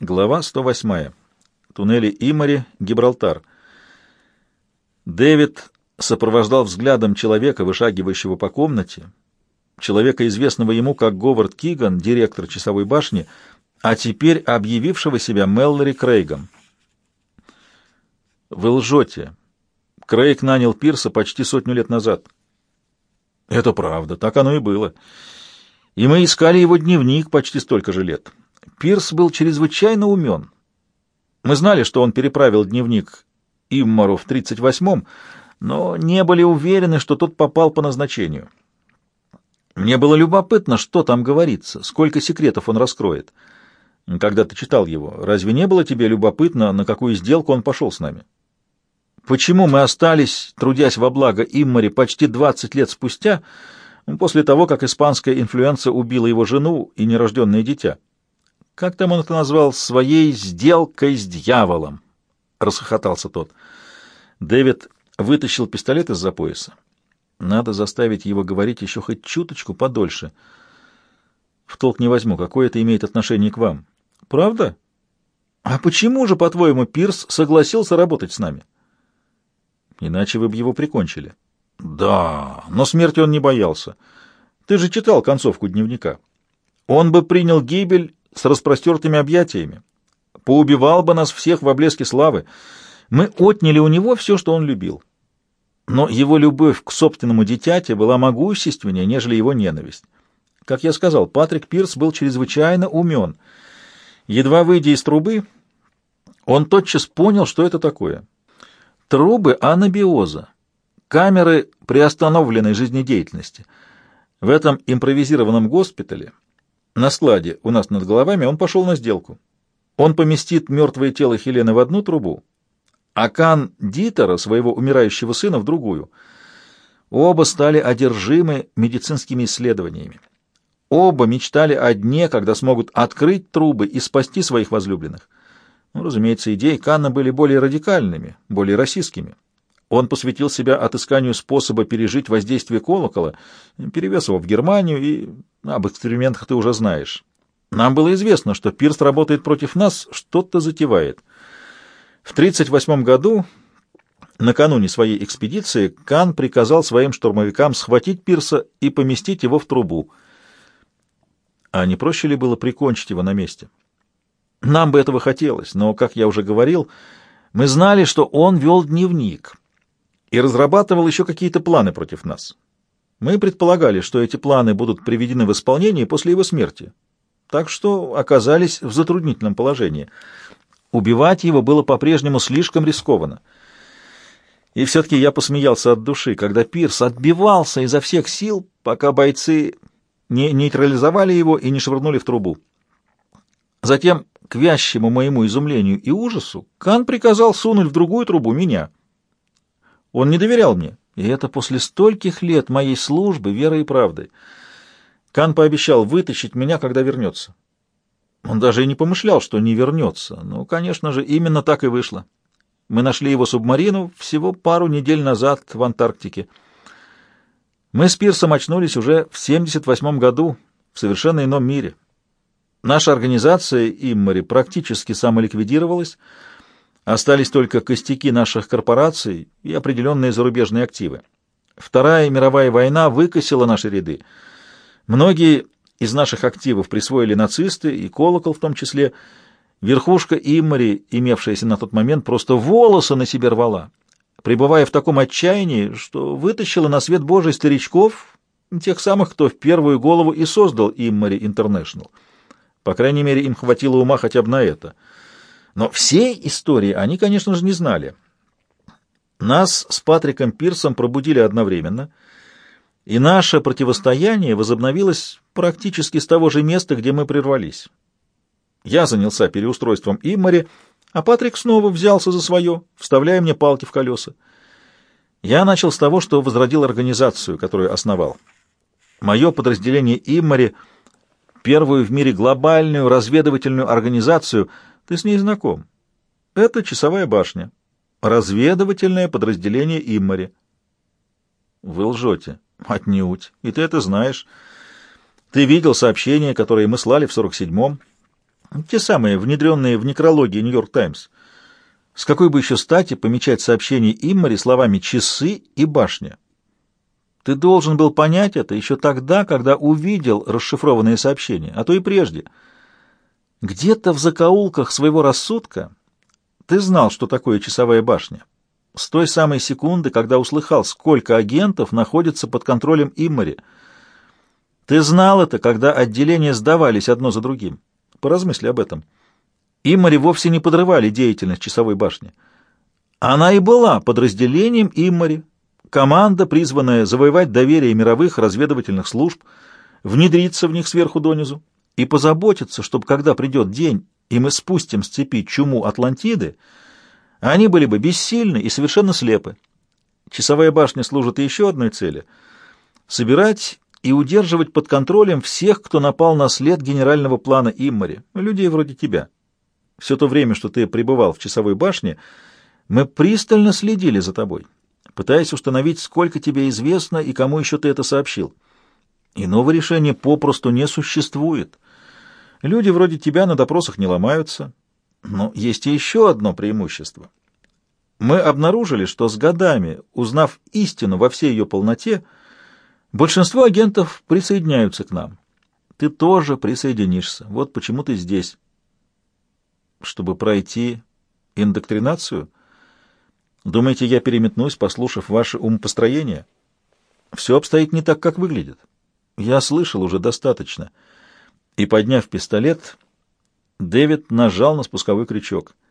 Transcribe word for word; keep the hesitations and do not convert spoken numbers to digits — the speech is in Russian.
Глава сто восьмая. Туннели Имари, Гибралтар. Дэвид сопровождал взглядом человека, вышагивающего по комнате, человека, известного ему как Говард Киган, директор часовой башни, а теперь объявившего себя Мэллори Крейгом. «Вы лжете. Крейг нанял Пирса почти сотню лет назад». «Это правда, так оно и было. И мы искали его дневник почти столько же лет. Пирс был чрезвычайно умен. Мы знали, что он переправил дневник Иммару в тридцать восьмом, но не были уверены, что тот попал по назначению. Мне было любопытно, что там говорится, сколько секретов он раскроет. Когда ты читал его, разве не было тебе любопытно, на какую сделку он пошел с нами? Почему мы остались, трудясь во благо Иммаре почти двадцать лет спустя, после того, как испанская инфлюенса убила его жену и нерожденное дитя? Как там он это назвал? Своей сделкой с дьяволом, — расхохотался тот. Дэвид вытащил пистолет из-за пояса. Надо заставить его говорить еще хоть чуточку подольше. В толк не возьму, какое это имеет отношение к вам. Правда? А почему же, по-твоему, Пирс согласился работать с нами? Иначе вы бы его прикончили. Да, но смерти он не боялся. Ты же читал концовку дневника. Он бы принял гибель с распростертыми объятиями, поубивал бы нас всех во блеске славы. Мы отняли у него все, что он любил. Но его любовь к собственному дитяти была могущественнее, нежели его ненависть. Как я сказал, Патрик Пирс был чрезвычайно умен. Едва выйдя из трубы, он тотчас понял, что это такое. Трубы анабиоза, камеры приостановленной жизнедеятельности. В этом импровизированном госпитале на складе у нас над головами он пошел на сделку. Он поместит мертвое тело Хелены в одну трубу, а Кан Дитера, своего умирающего сына, в другую. Оба стали одержимы медицинскими исследованиями. Оба мечтали о дне, когда смогут открыть трубы и спасти своих возлюбленных. Ну, разумеется, идеи Канна были более радикальными, более российскими. Он посвятил себя отысканию способа пережить воздействие колокола, перевез его в Германию, и об экспериментах ты уже знаешь. Нам было известно, что Пирс работает против нас, что-то затевает. В тридцать восьмом году, накануне своей экспедиции, Кан приказал своим штурмовикам схватить Пирса и поместить его в трубу. А не проще ли было прикончить его на месте? Нам бы этого хотелось, но, как я уже говорил, мы знали, что он вел дневник и разрабатывал еще какие-то планы против нас. Мы предполагали, что эти планы будут приведены в исполнение после его смерти, так что оказались в затруднительном положении. Убивать его было по-прежнему слишком рискованно. И все-таки я посмеялся от души, когда Пирс отбивался изо всех сил, пока бойцы не нейтрализовали его и не швырнули в трубу. Затем, к вящему моему изумлению и ужасу, Кан приказал сунуть в другую трубу меня. Он не доверял мне, и это после стольких лет моей службы верой и правдой. Кан пообещал вытащить меня, когда вернется. Он даже и не помышлял, что не вернется. Но, конечно же, именно так и вышло. Мы нашли его субмарину всего пару недель назад в Антарктике. Мы с Пирсом очнулись уже в семьдесят восьмом году в совершенно ином мире. Наша организация Иммари практически самоликвидировалась, остались только костяки наших корпораций и определенные зарубежные активы. Вторая мировая война выкосила наши ряды. Многие из наших активов присвоили нацисты, и колокол в том числе. Верхушка Иммари, имевшаяся на тот момент, просто волосы на себе рвала, пребывая в таком отчаянии, что вытащила на свет Божий старичков, тех самых, кто в первую голову и создал Иммари Интернешнл. По крайней мере, им хватило ума хотя бы на это. Но всей истории они, конечно же, не знали. Нас с Патриком Пирсом пробудили одновременно, и наше противостояние возобновилось практически с того же места, где мы прервались. Я занялся переустройством Иммари, а Патрик снова взялся за свое, вставляя мне палки в колеса. Я начал с того, что возродил организацию, которую основал. Мое подразделение Иммари — первую в мире глобальную разведывательную организацию. Ты с ней знаком. Это часовая башня. Разведывательное подразделение Иммари. Вы лжете. Отнюдь. И ты это знаешь. Ты видел сообщения, которые мы слали в сорок седьмом. Те самые, внедренные в некрологии «Нью-Йорк Таймс». С какой бы еще стати помечать сообщение Иммари словами «часы» и «башня»? Ты должен был понять это еще тогда, когда увидел расшифрованные сообщения, а то и прежде. Где-то в закоулках своего рассудка ты знал, что такое часовая башня. С той самой секунды, когда услыхал, сколько агентов находится под контролем Иммари. Ты знал это, когда отделения сдавались одно за другим. Поразмысли об этом. Иммари вовсе не подрывали деятельность часовой башни. Она и была подразделением Иммари, команда, призванная завоевать доверие мировых разведывательных служб, внедриться в них сверху донизу и позаботиться, чтобы, когда придет день, и мы спустим с цепи чуму Атлантиды, они были бы бессильны и совершенно слепы. Часовая башня служит и еще одной цели — собирать и удерживать под контролем всех, кто напал на след генерального плана Иммари, людей вроде тебя. Все то время, что ты пребывал в часовой башне, мы пристально следили за тобой, пытаясь установить, сколько тебе известно и кому еще ты это сообщил. Иного решения попросту не существует. Люди вроде тебя на допросах не ломаются. Но есть и еще одно преимущество. Мы обнаружили, что с годами, узнав истину во всей ее полноте, большинство агентов присоединяются к нам. Ты тоже присоединишься. Вот почему ты здесь. Чтобы пройти индоктринацию? Думаете, я переметнусь, послушав ваше умопостроение? Все обстоит не так, как выглядит. Я слышал уже достаточно. И, подняв пистолет, Дэвид нажал на спусковой крючок.